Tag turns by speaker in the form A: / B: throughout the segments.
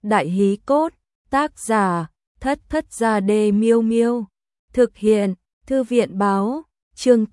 A: Đại hí cốt, tác giả, Thất Thất Gia Đê Miêu Miêu. Thực hiện, Thư viện báo, chương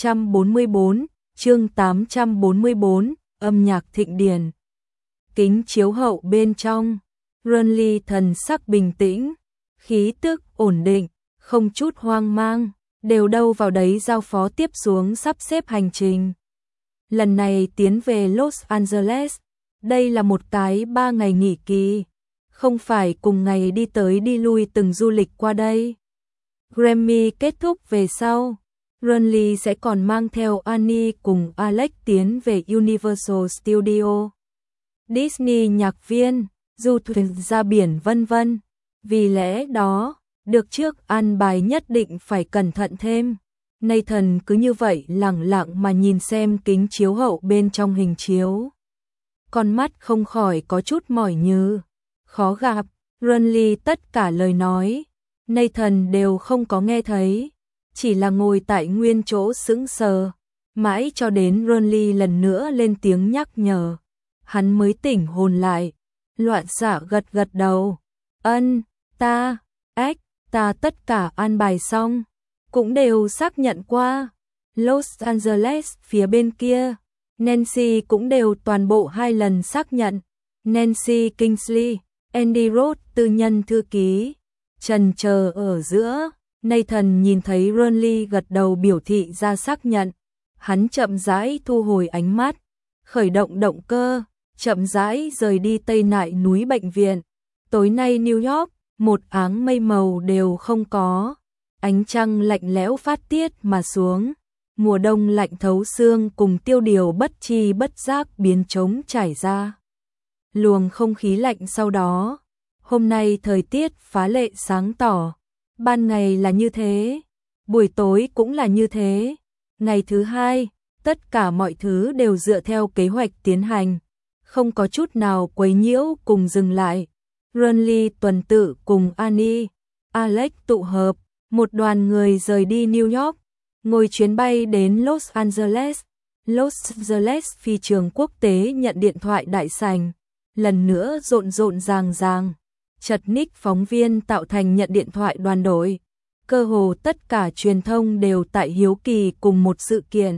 A: 844, âm nhạc thịnh điển. Kính chiếu hậu bên trong, Renly thần sắc bình tĩnh, khí tức ổn định, không chút hoang mang, đều đâu vào đấy giao phó tiếp xuống sắp xếp hành trình. Lần này tiến về Los Angeles, đây là một cái 3 ngày nghỉ kỳ, không phải cùng ngày đi tới đi lui từng du lịch qua đây. Grammy kết thúc về sau, Renly sẽ còn mang theo Annie cùng Alex tiến về Universal Studio, Disney nhạc viên, du thuyền ra biển vân vân. Vì lẽ đó, được trước an bài nhất định phải cẩn thận thêm. Nathan cứ như vậy lẳng lặng mà nhìn xem kính chiếu hậu bên trong hình chiếu. Con mắt không khỏi có chút mỏi nhừ. Khó gặp, Renly tất cả lời nói, Nathan đều không có nghe thấy, chỉ là ngồi tại nguyên chỗ sững sờ, mãi cho đến Renly lần nữa lên tiếng nhắc nhở, hắn mới tỉnh hồn lại, loạn xạ gật gật đầu, ta tất cả an bài xong, cũng đều xác nhận qua, Los Angeles phía bên kia, Nancy cũng đều toàn bộ 2 lần xác nhận, Nancy Kingsley, Andy Roth tư nhân thư ký, chần chờ ở giữa, Nathan nhìn thấy Renly gật đầu biểu thị ra xác nhận, hắn chậm rãi thu hồi ánh mắt, khởi động động cơ, chậm rãi rời đi Tây Nại núi bệnh viện. Tối nay New York, một áng mây màu đều không có, ánh trăng lạnh lẽo phát tiết mà xuống, mùa đông lạnh thấu xương cùng tiêu điều bất chi bất giác biến trống trải ra. Luồng không khí lạnh sau đó, hôm nay thời tiết phá lệ sáng tỏ, ban ngày là như thế, buổi tối cũng là như thế. Ngày thứ 2, tất cả mọi thứ đều dựa theo kế hoạch tiến hành, không có chút nào quấy nhiễu cùng dừng lại. Renly tuần tự cùng Annie, Alex tụ hợp, một đoàn người rời đi New York, ngồi chuyến bay đến Los Angeles. Los Angeles phi trường quốc tế nhận điện thoại đại sảnh, lần nữa rộn rộn ràng, chật ních phóng viên tạo thành nhận điện thoại đoàn đội. Cơ hồ tất cả truyền thông đều tại hiếu kỳ cùng một sự kiện.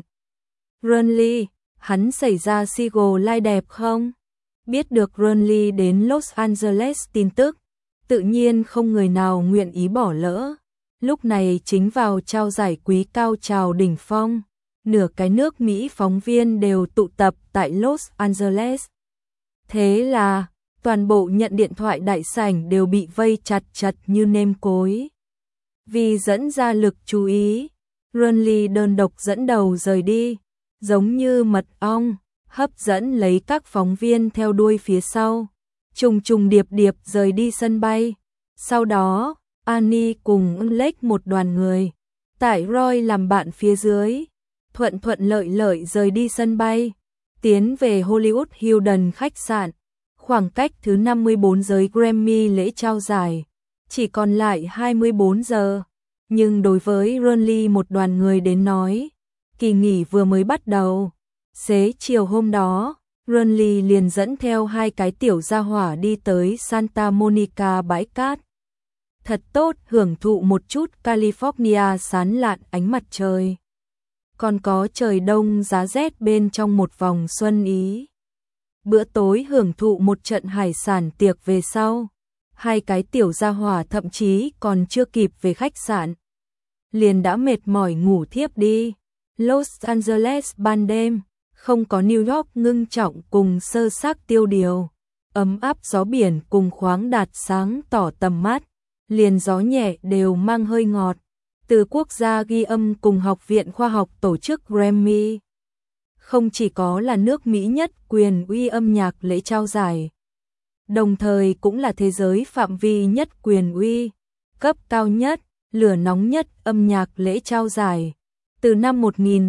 A: Renly, hắn xảy ra single live đẹp không? Biết được Renly đến Los Angeles tin tức, tự nhiên không người nào nguyện ý bỏ lỡ. Lúc này chính vào trao giải quý cao trào đỉnh phong, nửa cái nước Mỹ phóng viên đều tụ tập tại Los Angeles. Thế là, toàn bộ nhận điện thoại đại sảnh đều bị vây chặt như nêm cối. Vì dẫn ra lực chú ý, Renly đơn độc dẫn đầu rời đi, giống như mật ong, hấp dẫn lấy các phóng viên theo đuôi phía sau, trùng điệp rời đi sân bay. Sau đó, Annie cùng Alex một đoàn người, tại Roy làm bạn phía dưới, thuận lợi rời đi sân bay, tiến về Hollywood Hilton khách sạn. Khoảng cách thứ 54 giới Grammy lễ trao giải, chỉ còn lại 24 giờ. Nhưng đối với Renly một đoàn người đến nói, kỳ nghỉ vừa mới bắt đầu. Xế chiều hôm đó, Renly liền dẫn theo 2 cái tiểu gia hỏa đi tới Santa Monica bãi cát. Thật tốt hưởng thụ một chút California sán lạn ánh mặt trời. Còn có trời đông giá rét bên trong một vòng xuân ý. Bữa tối hưởng thụ một trận hải sản tiệc về sau, 2 cái tiểu gia hỏa thậm chí còn chưa kịp về khách sạn, liền đã mệt mỏi ngủ thiếp đi. Los Angeles ban đêm, không có New York ngưng trọng cùng sơ xác tiêu điều, ấm áp gió biển cùng khoáng đạt sáng tỏ tầm mắt, liền gió nhẹ đều mang hơi ngọt. Từ quốc gia ghi âm cùng Học viện Khoa học tổ chức Grammy, không chỉ có là nước Mỹ nhất quyền uy âm nhạc lễ trao giải, đồng thời cũng là thế giới phạm vi nhất quyền uy, cấp cao nhất, lửa nóng nhất âm nhạc lễ trao giải. Từ năm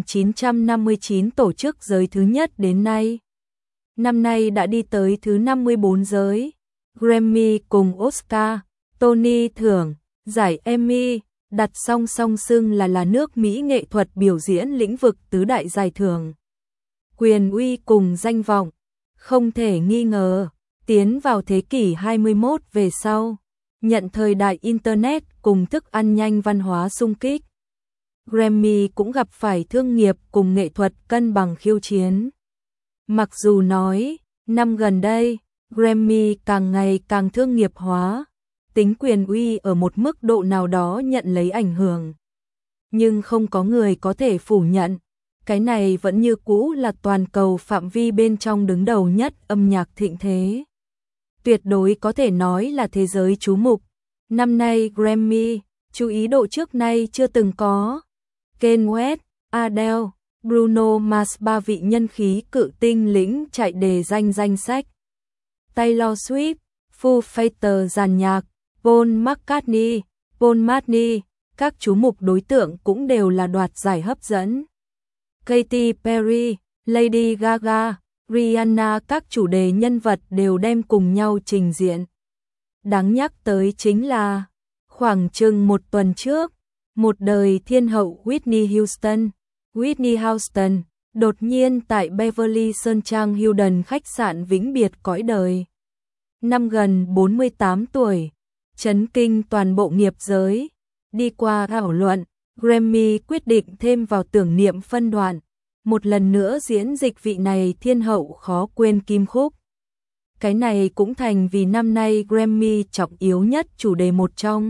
A: 1959 tổ chức giới thứ nhất đến nay. Năm nay đã đi tới thứ 54 giới. Grammy cùng Oscar, Tony thưởng, giải Emmy, đặt song song xưng là nước Mỹ nghệ thuật biểu diễn lĩnh vực tứ đại giải thưởng. Quyền uy cùng danh vọng, không thể nghi ngờ, Tiến vào thế kỷ 21 về sau, nhận thời đại Internet cùng thức ăn nhanh văn hóa xung kích, Grammy cũng gặp phải thương nghiệp cùng nghệ thuật cân bằng khiêu chiến. Mặc dù nói, năm gần đây, Grammy càng ngày càng thương nghiệp hóa, tính quyền uy ở một mức độ nào đó nhận lấy ảnh hưởng. Nhưng không có người có thể phủ nhận, cái này vẫn như cũ là toàn cầu phạm vi bên trong đứng đầu nhất âm nhạc thịnh thế. Tuyệt đối có thể nói là thế giới chú mục. Năm nay Grammy, chú ý độ trước nay chưa từng có. Kanye West, Adele, Bruno Mars, ba vị nhân khí cự tinh lĩnh chạy đề danh sách. Taylor Swift, Foo Fighters dàn nhạc, Paul McCartney, các chú mục đối tượng cũng đều là đoạt giải hấp dẫn. Katy Perry, Lady Gaga, Rihanna, các chủ đề nhân vật đều đem cùng nhau trình diện. Đáng nhắc tới chính là, khoảng chừng một tuần trước, một đời thiên hậu Whitney Houston, đột nhiên tại Beverly Sơn Trang Hilton khách sạn vĩnh biệt cõi đời. Năm gần 48 tuổi, chấn kinh toàn bộ nghiệp giới. Đi qua thảo luận, Grammy quyết định thêm vào tưởng niệm phân đoạn, một lần nữa diễn dịch vị này thiên hậu khó quên kim khúc. Cái này cũng thành vì năm nay Grammy trọng yếu nhất chủ đề một trong.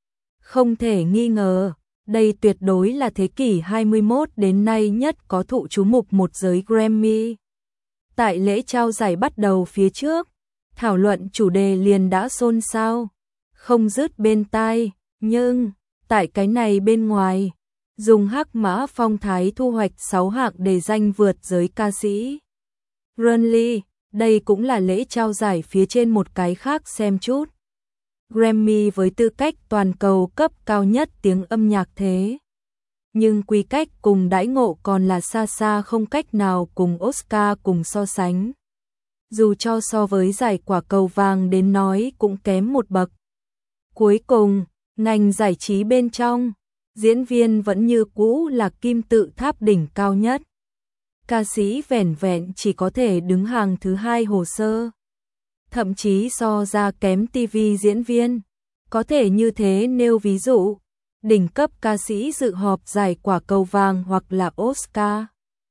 A: Không thể nghi ngờ, đây tuyệt đối là thế kỷ 21 đến nay nhất có thụ chú mục một giới Grammy. Tại lễ trao giải bắt đầu phía trước, thảo luận chủ đề liền đã xôn xao, không dứt bên tai, nhưng tại cái này bên ngoài, dùng hắc mã phong thái thu hoạch 6 hạng đề danh vượt giới ca sĩ. Grammy, đây cũng là lễ trao giải phía trên một cái khác xem chút. Grammy với tư cách toàn cầu cấp cao nhất tiếng âm nhạc thế. Nhưng quy cách cùng đãi ngộ còn là xa xa không cách nào cùng Oscar cùng so sánh. Dù cho so với giải quả cầu vàng đến nói cũng kém một bậc. Cuối cùng, ngành giải trí bên trong, diễn viên vẫn như cũ là kim tự tháp đỉnh cao nhất. Ca sĩ vẻn vẹn chỉ có thể đứng hàng thứ hai hồ sơ. Thậm chí so ra kém TV diễn viên. Có thể như thế nêu ví dụ, đỉnh cấp ca sĩ dự họp giải quả cầu vàng hoặc là Oscar.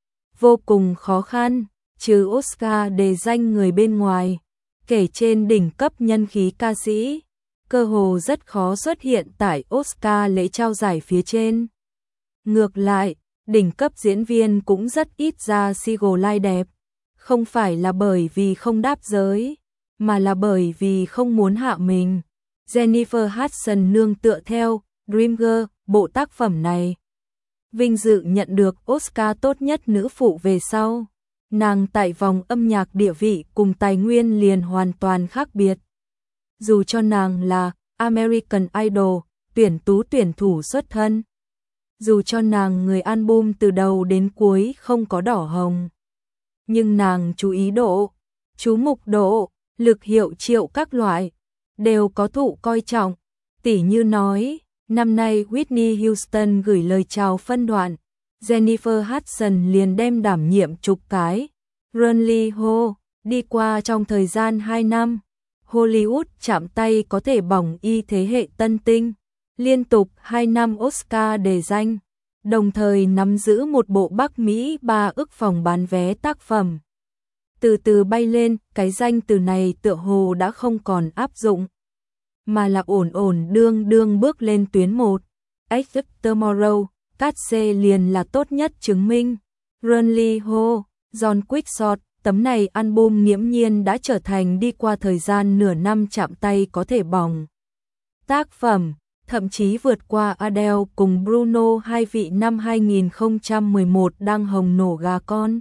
A: Vô cùng khó khăn, trừ Oscar đề danh người bên ngoài, kể trên đỉnh cấp nhân khí ca sĩ, cơ hồ rất khó xuất hiện tại Oscar lễ trao giải phía trên. Ngược lại, đỉnh cấp diễn viên cũng rất ít ra single đẹp, không phải là bởi vì không đáp giới, mà là bởi vì không muốn hạ mình. Jennifer Hudson nương tựa theo Dreamgirls, bộ tác phẩm này vinh dự nhận được Oscar tốt nhất nữ phụ về sau. Nàng tại vòng âm nhạc địa vị cùng tài nguyên liền hoàn toàn khác biệt. Dù cho nàng là American Idol, tuyển thủ xuất thân. Dù cho nàng người album từ đầu đến cuối không có đỏ hồng. Nhưng nàng chú ý độ, chú mục độ, lực hiệu triệu các loại, đều có thụ coi trọng. Tỉ như nói, năm nay Whitney Houston gửi lời chào phân đoạn, Jennifer Hudson liền đem đảm nhiệm chục cái. Runley Ho, đi qua trong thời gian 2 năm, Hollywood chạm tay có thể bỏng y thế hệ tân tinh, liên tục 2 năm Oscar đề danh, đồng thời nắm giữ một bộ Bắc Mỹ 3 ức phòng bán vé tác phẩm. Từ từ bay lên, cái danh từ này tựa hồ đã không còn áp dụng, mà là ổn đương bước lên tuyến 1. Except Tomorrow, Cát C liền là tốt nhất chứng minh. Runley Ho, John Quickshot, tấm này album nghiễm nhiên đã trở thành đi qua thời gian nửa năm chạm tay có thể bỏng tác phẩm, thậm chí vượt qua Adele cùng Bruno, hai vị năm 2011 đang hồng nổ gà con.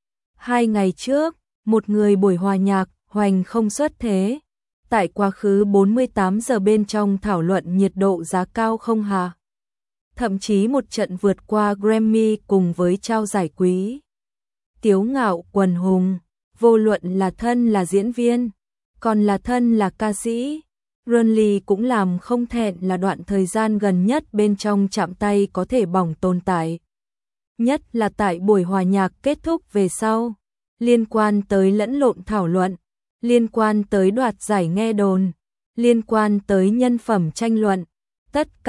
A: 2 ngày trước, một người buổi hòa nhạc, hoành không xuất thế. Tại quá khứ 48 giờ bên trong thảo luận nhiệt độ giá cao không hà. Thậm chí một trận vượt qua Grammy cùng với trao giải quý. Tiếu ngạo quần hùng, vô luận là thân là diễn viên, còn là thân là ca sĩ. Runley cũng làm không thẹn là đoạn thời gian gần nhất bên trong chạm tay có thể bỏng tồn tại. Nhất là tại buổi hòa nhạc kết thúc về sau, liên quan tới lẫn lộn thảo luận, liên quan tới đoạt giải nghe đồn, liên quan tới nhân phẩm tranh luận, tất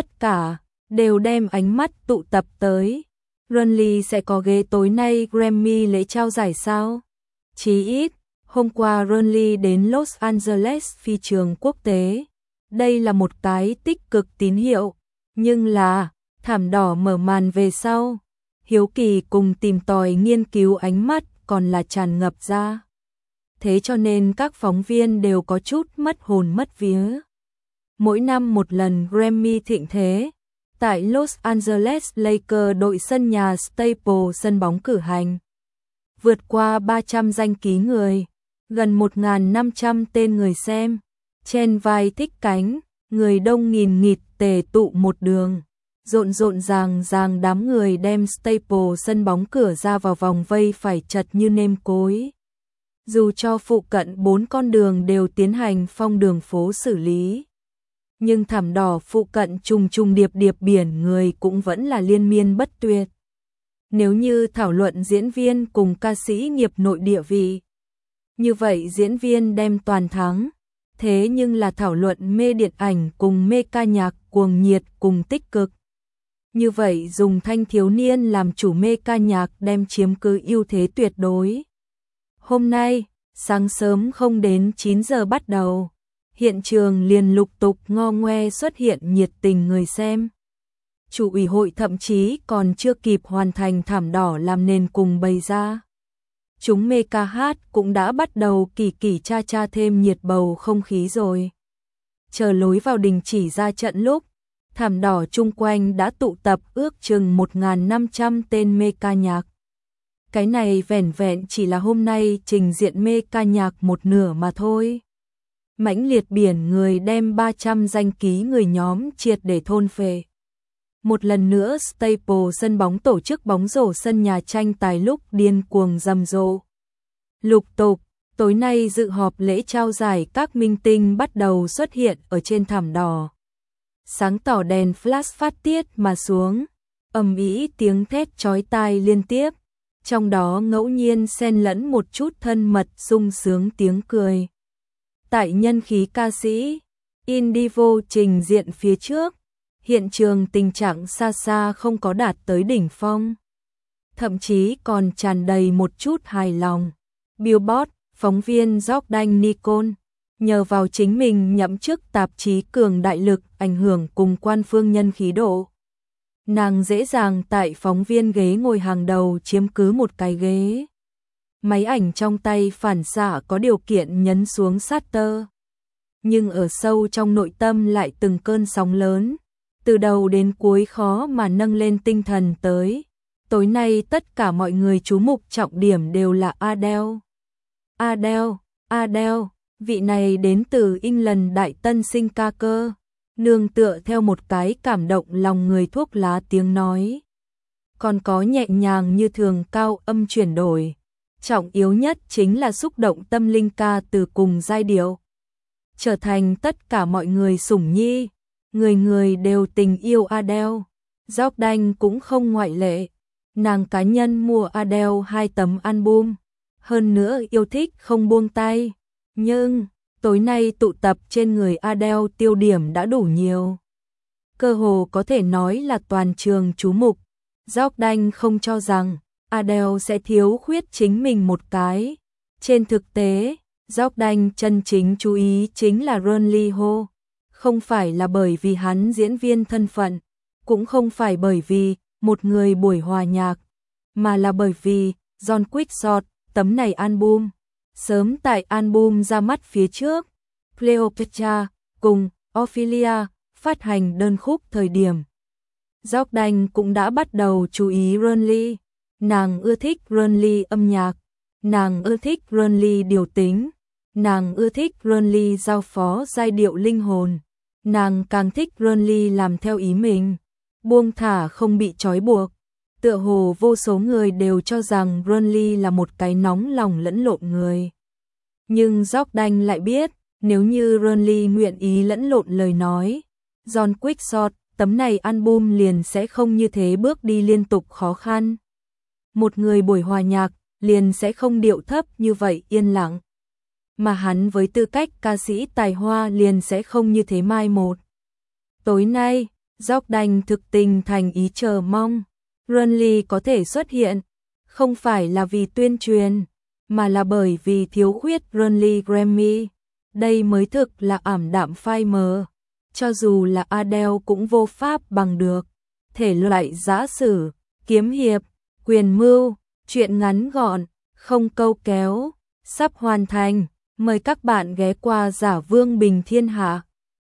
A: cả đều đem ánh mắt tụ tập tới. Ronly sẽ có ghế tối nay Grammy lễ trao giải sao? Chí ít, hôm qua Ronly đến Los Angeles phi trường quốc tế. Đây là một cái tích cực tín hiệu, nhưng là thảm đỏ mở màn về sau. Hiếu kỳ cùng tìm tòi nghiên cứu ánh mắt còn là tràn ngập ra. Thế cho nên các phóng viên đều có chút mất hồn mất vía. Mỗi năm một lần Grammy thịnh thế, tại Los Angeles Lakers đội sân nhà Staples sân bóng cử hành. Vượt qua 300 danh ký người, gần 1.500 tên người xem, trên vai thích cánh, người đông nghìn nghịt tề tụ một đường. Rộn ràng đám người đem Staples sân bóng cửa ra vào vòng vây phải chật như nêm cối. Dù cho phụ cận 4 con đường đều tiến hành phong đường phố xử lý, nhưng thảm đỏ phụ cận trùng điệp biển người cũng vẫn là liên miên bất tuyệt. Nếu như thảo luận diễn viên cùng ca sĩ nghiệp nội địa vị, như vậy diễn viên đem toàn thắng. Thế nhưng là thảo luận mê điện ảnh cùng mê ca nhạc cuồng nhiệt cùng tích cực. Như vậy dùng thanh thiếu niên làm chủ mê ca nhạc đem chiếm cứ ưu thế tuyệt đối. Hôm nay, sáng sớm không đến 9 giờ bắt đầu, hiện trường liền lục tục ngo ngoe xuất hiện nhiệt tình người xem. Chủ ủy hội thậm chí còn chưa kịp hoàn thành thảm đỏ làm nền cùng bày ra. Chúng mê ca hát cũng đã bắt đầu kỳ cha thêm nhiệt bầu không khí rồi. Chờ lối vào đình chỉ ra trận lúc, thảm đỏ chung quanh đã tụ tập ước chừng 1.500 tên mê ca nhạc. Cái này vẻn chỉ là hôm nay trình diện mê ca nhạc một nửa mà thôi. Mãnh liệt biển người đem 300 danh ký người nhóm triệt để thôn phệ. Một lần nữa Staples sân bóng tổ chức bóng rổ sân nhà tranh tài lúc điên cuồng rầm rộ. Lục tục, tối nay dự họp lễ trao giải các minh tinh bắt đầu xuất hiện ở trên thảm đỏ. Sáng tỏ đèn flash phát tiết mà xuống, ầm ĩ tiếng thét chói tai liên tiếp, trong đó ngẫu nhiên xen lẫn một chút thân mật sung sướng tiếng cười. Tại nhân khí ca sĩ, Indivo trình diện phía trước, hiện trường tình trạng xa không có đạt tới đỉnh phong. Thậm chí còn tràn đầy một chút hài lòng. Billboard, phóng viên Jordan Nicole, nhờ vào chính mình nhậm chức tạp chí cường đại lực ảnh hưởng cùng quan phương nhân khí độ. Nàng dễ dàng tại phóng viên ghế ngồi hàng đầu chiếm cứ một cái ghế. Máy ảnh trong tay phản xạ có điều kiện nhấn xuống shutter. Nhưng ở sâu trong nội tâm lại từng cơn sóng lớn. Từ đầu đến cuối khó mà nâng lên tinh thần tới. Tối nay tất cả mọi người chú mục trọng điểm đều là Adele. Adele, vị này đến từ England đại tân sinh ca cơ, nương tựa theo một cái cảm động lòng người thuốc lá tiếng nói. Còn có nhẹ nhàng như thường cao âm chuyển đổi. Trọng yếu nhất chính là xúc động tâm linh ca từ cùng giai điệu. Trở thành tất cả mọi người sủng nhi, người đều tình yêu Adele. Jordan cũng không ngoại lệ. Nàng cá nhân mua Adele 2 tấm album, hơn nữa yêu thích không buông tay. Nhưng, tối nay tụ tập trên người Adele tiêu điểm đã đủ nhiều. Cơ hồ có thể nói là toàn trường chú mục. Jordan không cho rằng Adele sẽ thiếu khuyết chính mình một cái. Trên thực tế, Jordan chân chính chú ý chính là Ronly Ho. Không phải là bởi vì hắn diễn viên thân phận, cũng không phải bởi vì một người buổi hòa nhạc, mà là bởi vì John Quickshot, tấm này album. Sớm tại album ra mắt phía trước, Cleopatra cùng Ophelia phát hành đơn khúc thời điểm. Jordan cũng đã bắt đầu chú ý Ronly. Nàng ưa thích Ronly âm nhạc, nàng ưa thích Ronly điều tính, nàng ưa thích Ronly giao phó giai điệu linh hồn, nàng càng thích Ronly làm theo ý mình, buông thả không bị trói buộc. Tựa hồ vô số người đều cho rằng Ronly là một cái nóng lòng lẫn lộn người. Nhưng Jordan lại biết, nếu như Ronly nguyện ý lẫn lộn lời nói, John Quickshot, tấm này album liền sẽ không như thế bước đi liên tục khó khăn. Một người buổi hòa nhạc, liền sẽ không điệu thấp như vậy yên lặng. mà hắn với tư cách ca sĩ tài hoa liền sẽ không như thế mai một. Tối nay, Jordan thực tình thành ý chờ mong Renly có thể xuất hiện, không phải là vì tuyên truyền, mà là bởi vì thiếu khuyết Renly Grammy. Đây mới thực là ảm đạm phai mờ. Cho dù là Adele cũng vô pháp bằng được. Thể loại giã sử, kiếm hiệp, quyền mưu, truyện ngắn gọn, không câu kéo, sắp hoàn thành. Mời các bạn ghé qua Giả Vương Bình Thiên Hạ.